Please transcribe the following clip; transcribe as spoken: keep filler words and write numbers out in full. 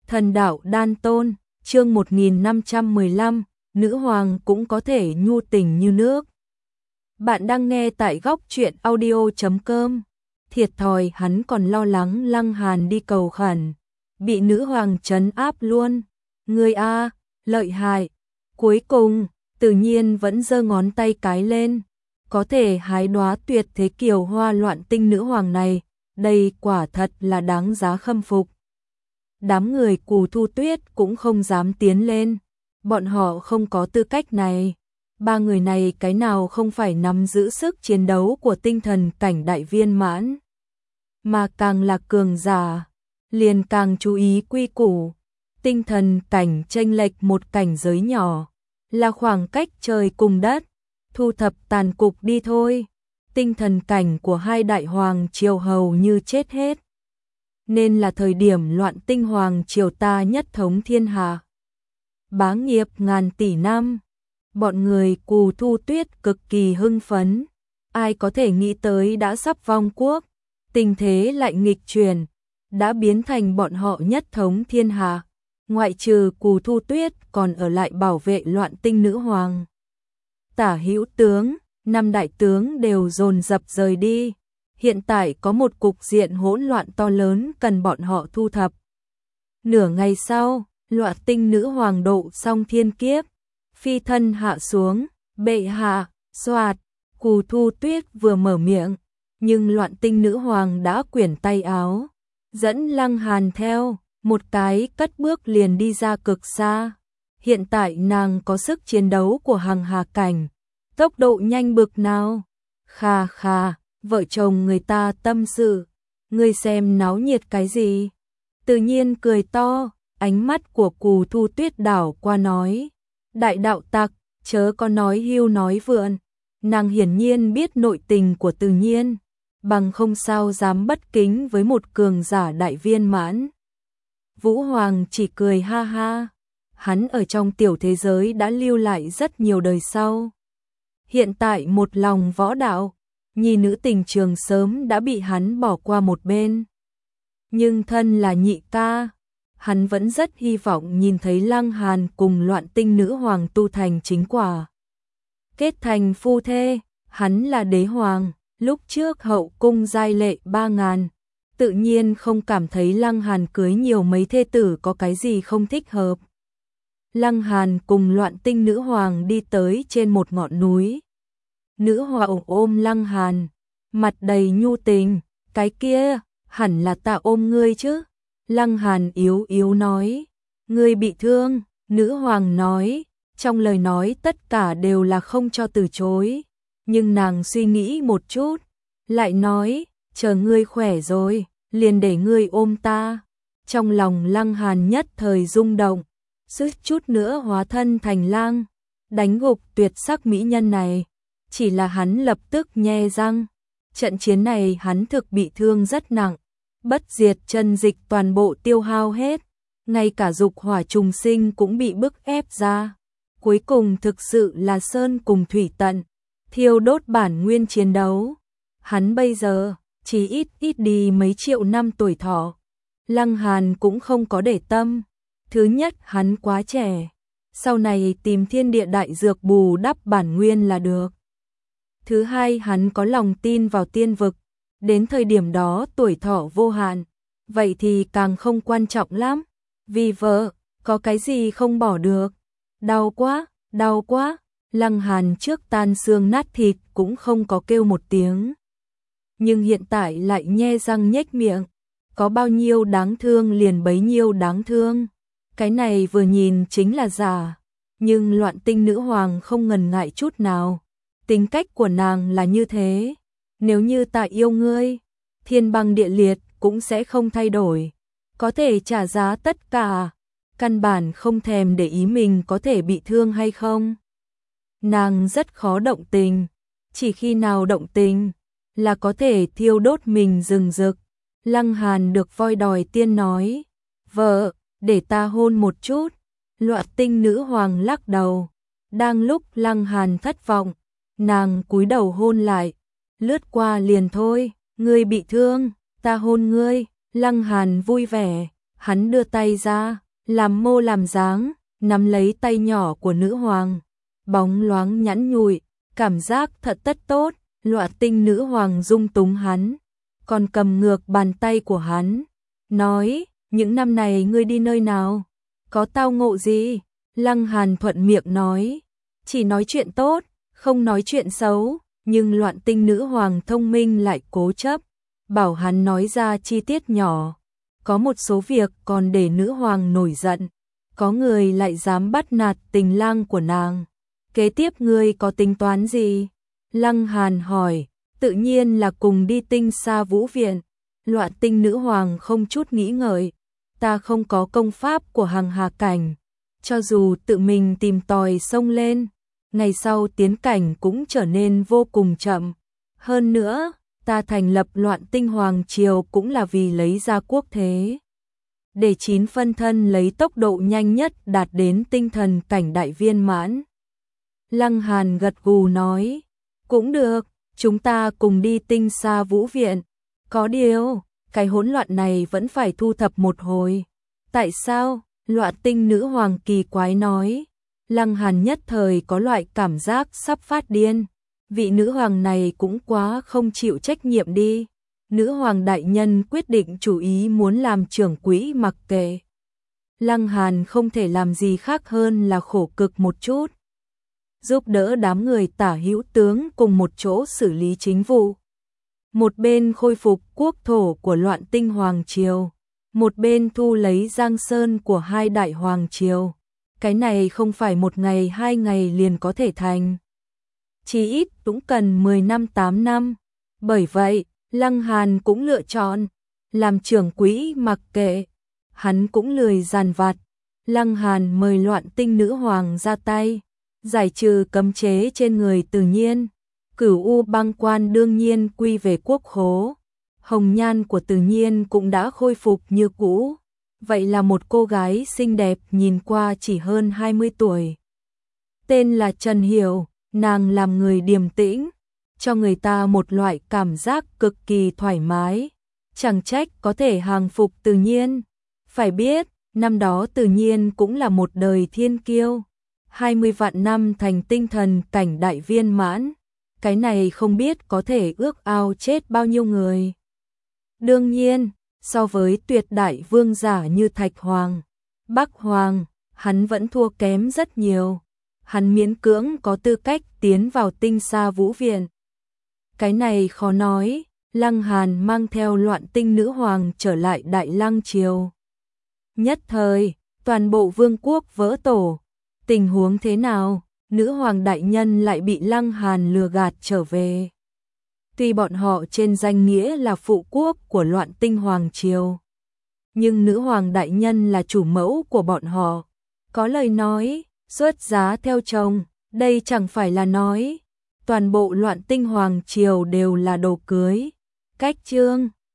Thần đạo đan tôn, chương một nghìn năm trăm mười lăm, nữ hoàng cũng có thể nhu tình như nước. Bạn đang nghe tại góc truyện audio chấm com. Thiệt thòi hắn còn lo lắng Lăng Hàn đi cầu khẩn, bị nữ hoàng trấn áp luôn. Người a, lợi hại. Cuối cùng, tự nhiên vẫn giơ ngón tay cái lên, có thể hái đóa tuyệt thế kiều hoa loạn tinh nữ hoàng này, đây quả thật là đáng giá khâm phục. Đám người Cù Thu Tuyết cũng không dám tiến lên, bọn họ không có tư cách này. Ba người này cái nào không phải nắm giữ sức chiến đấu của tinh thần cảnh đại viên mãn, mà càng là cường giả, liền càng chú ý quy củ. Tinh thần cảnh chênh lệch một cảnh giới nhỏ, là khoảng cách trời cùng đất, thu thập tàn cục đi thôi. Tinh thần cảnh của hai đại hoàng triều hầu như chết hết, nên là thời điểm loạn tinh hoàng triều ta nhất thống thiên hạ, bá nghiệp ngàn tỷ năm. Bọn người Cù Thu Tuyết cực kỳ hưng phấn, ai có thể nghĩ tới đã sắp vong quốc, tình thế lại nghịch chuyển, đã biến thành bọn họ nhất thống thiên hạ. Ngoại trừ Cù Thu Tuyết còn ở lại bảo vệ loạn tinh nữ hoàng. Tả hữu tướng, năm đại tướng đều dồn dập rời đi. Hiện tại có một cục diện hỗn loạn to lớn cần bọn họ thu thập. Nửa ngày sau, loạn tinh nữ hoàng độ xong thiên kiếp, phi thân hạ xuống, bệ hạ, xoạt. Cù Thu Tuyết vừa mở miệng, nhưng loạn tinh nữ hoàng đã quyển tay áo, dẫn Lăng Hàn theo, một cái cất bước liền đi ra cực xa. Hiện tại nàng có sức chiến đấu của hằng hà cảnh, tốc độ nhanh bực nào. Khà khà, vợ chồng người ta tâm sự, ngươi xem náo nhiệt cái gì? Tự nhiên cười to, ánh mắt của Cù Thu Tuyết đảo qua nói, đại đạo tặc, chớ có nói hưu nói vượn. Nàng hiển nhiên biết nội tình của Tự Nhiên, bằng không sao dám bất kính với một cường giả đại viên mãn. Vũ Hoàng chỉ cười ha ha, hắn ở trong tiểu thế giới đã lưu lại rất nhiều đời sau. Hiện tại một lòng võ đạo, nhi nữ tình trường sớm đã bị hắn bỏ qua một bên. Nhưng thân là nhị ca, hắn vẫn rất hy vọng nhìn thấy Lăng Hàn cùng loạn tinh nữ hoàng tu thành chính quả, kết thành phu thê. Hắn là đế hoàng, lúc trước hậu cung giai lệ ba ngàn, tự nhiên không cảm thấy Lăng Hàn cưới nhiều mấy thê tử có cái gì không thích hợp. Lăng Hàn cùng loạn tinh nữ hoàng đi tới trên một ngọn núi. Nữ hoàng ôm Lăng Hàn, mặt đầy nhu tình, cái kia, hẳn là ta ôm ngươi chứ. Lăng Hàn yếu yếu nói, ngươi bị thương. Nữ hoàng nói, trong lời nói tất cả đều là không cho từ chối, nhưng nàng suy nghĩ một chút, lại nói, chờ ngươi khỏe rồi, liền để ngươi ôm ta. Trong lòng Lăng Hàn nhất thời rung động, suýt chút nữa hóa thân thành lang, đánh gục tuyệt sắc mỹ nhân này. Chỉ là hắn lập tức nhe răng, trận chiến này hắn thực bị thương rất nặng, bất diệt chân dịch toàn bộ tiêu hao hết, ngay cả dục hỏa trùng sinh cũng bị bức ép ra. Cuối cùng thực sự là sơn cùng thủy tận, thiêu đốt bản nguyên chiến đấu. Hắn bây giờ chỉ ít ít đi mấy triệu năm tuổi thọ. Lăng Hàn cũng không có để tâm. Thứ nhất, hắn quá trẻ, sau này tìm thiên địa đại dược bù đắp bản nguyên là được. Thứ hai, hắn có lòng tin vào tiên vực, đến thời điểm đó tuổi thọ vô hạn, vậy thì càng không quan trọng lắm. Vì vợ, có cái gì không bỏ được. Đau quá, đau quá. Lăng Hàn trước tan xương nát thịt cũng không có kêu một tiếng, nhưng hiện tại lại nhe răng nhếch miệng, có bao nhiêu đáng thương liền bấy nhiêu đáng thương. Cái này vừa nhìn chính là giả, nhưng loạn tinh nữ hoàng không ngần ngại chút nào. Tính cách của nàng là như thế, nếu như ta yêu ngươi, thiên băng địa liệt cũng sẽ không thay đổi, có thể trả giá tất cả, căn bản không thèm để ý mình có thể bị thương hay không. Nàng rất khó động tình, chỉ khi nào động tình là có thể thiêu đốt mình rừng rực. Lăng Hàn được voi đòi tiên nói, vợ, để ta hôn một chút. Loạn tinh nữ hoàng lắc đầu. Đang lúc Lăng Hàn thất vọng, nàng cúi đầu hôn lại, lướt qua liền thôi. Ngươi bị thương, ta hôn ngươi. Lăng Hàn vui vẻ, Hắn đưa tay ra, làm mô làm dáng, nắm lấy tay nhỏ của nữ hoàng, bóng loáng nhẵn nhụi, cảm giác thật tất tốt. Loạn Tinh nữ hoàng dung túng hắn, còn cầm ngược bàn tay của hắn, nói, những năm này ngươi đi nơi nào, có tao ngộ gì? Lăng Hàn thuận miệng nói, chỉ nói chuyện tốt, không nói chuyện xấu, nhưng Loạn Tinh nữ hoàng thông minh lại cố chấp, bảo hắn nói ra chi tiết nhỏ. Có một số việc còn để nữ hoàng nổi giận, có người lại dám bắt nạt tình lang của nàng. Kế tiếp ngươi có tính toán gì? Lăng Hàn hỏi, tự nhiên là cùng đi Tinh Sa Vũ Viện. Loạn Tinh nữ hoàng không chút nghĩ ngợi, ta không có công pháp của Hằng Hà cảnh, cho dù tự mình tìm tòi xông lên, ngày sau tiến cảnh cũng trở nên vô cùng chậm. Hơn nữa, ta thành lập Loạn Tinh Hoàng Triều cũng là vì lấy ra quốc thế, để chín phân thân lấy tốc độ nhanh nhất đạt đến tinh thần cảnh đại viên mãn. Lăng Hàn gật gù nói, cũng được, chúng ta cùng đi Tinh Sa Vũ Viện. Có điều, cái hỗn loạn này vẫn phải thu thập một hồi. Tại sao? Loạn Tinh nữ hoàng kỳ quái nói. Lăng Hàn nhất thời có loại cảm giác sắp phát điên. Vị nữ hoàng này cũng quá không chịu trách nhiệm đi. Nữ hoàng đại nhân quyết định chủ ý muốn làm trưởng quỹ mặc kệ. Lăng Hàn không thể làm gì khác hơn là khổ cực một chút, giúp đỡ đám người Tả Hữu tướng cùng một chỗ xử lý chính vụ. Một bên khôi phục quốc thổ của Loạn Tinh Hoàng Triều, một bên thu lấy Giang Sơn của hai đại hoàng triều. Cái này không phải một ngày hai ngày liền có thể thành, chỉ ít cũng cần mười năm tám năm. Bởi vậy, Lăng Hàn cũng lựa chọn làm trưởng quỹ mặc kệ. Hắn cũng lười giàn vặt. Lăng Hàn mời Loạn Tinh nữ hoàng ra tay, giải trừ cấm chế trên người Từ Nhiên. Cửu U băng quan đương nhiên quy về quốc khố. Hồng nhan của Từ Nhiên cũng đã khôi phục như cũ. Vậy là một cô gái xinh đẹp nhìn qua chỉ hơn hai mươi tuổi. Tên là Trần Hiểu, nàng làm người điềm tĩnh, cho người ta một loại cảm giác cực kỳ thoải mái. Chẳng trách có thể hàng phục Từ Nhiên. Phải biết, năm đó Từ Nhiên cũng là một đời thiên kiêu. hai mươi vạn năm thành tinh thần cảnh đại viên mãn. Cái này không biết có thể ước ao chết bao nhiêu người. Đương nhiên, so với tuyệt đại vương giả như Thạch Hoàng, Bắc Hoàng, hắn vẫn thua kém rất nhiều. Hắn miễn cưỡng có tư cách tiến vào Tinh Sa Vũ Viện. Cái này khó nói. Lăng Hàn mang theo Loạn Tinh nữ hoàng trở lại Đại Lăng Triều. Nhất thời, toàn bộ vương quốc vỡ tổ. Tình huống thế nào? Nữ hoàng đại nhân lại bị Lăng Hàn lừa gạt trở về. Tuy bọn họ trên danh nghĩa là phụ quốc của Loạn Tinh Hoàng Triều, nhưng nữ hoàng đại nhân là chủ mẫu của bọn họ. Có lời nói, xuất giá theo chồng, đây chẳng phải là nói toàn bộ Loạn Tinh Hoàng Triều đều là đồ cưới. Cách chương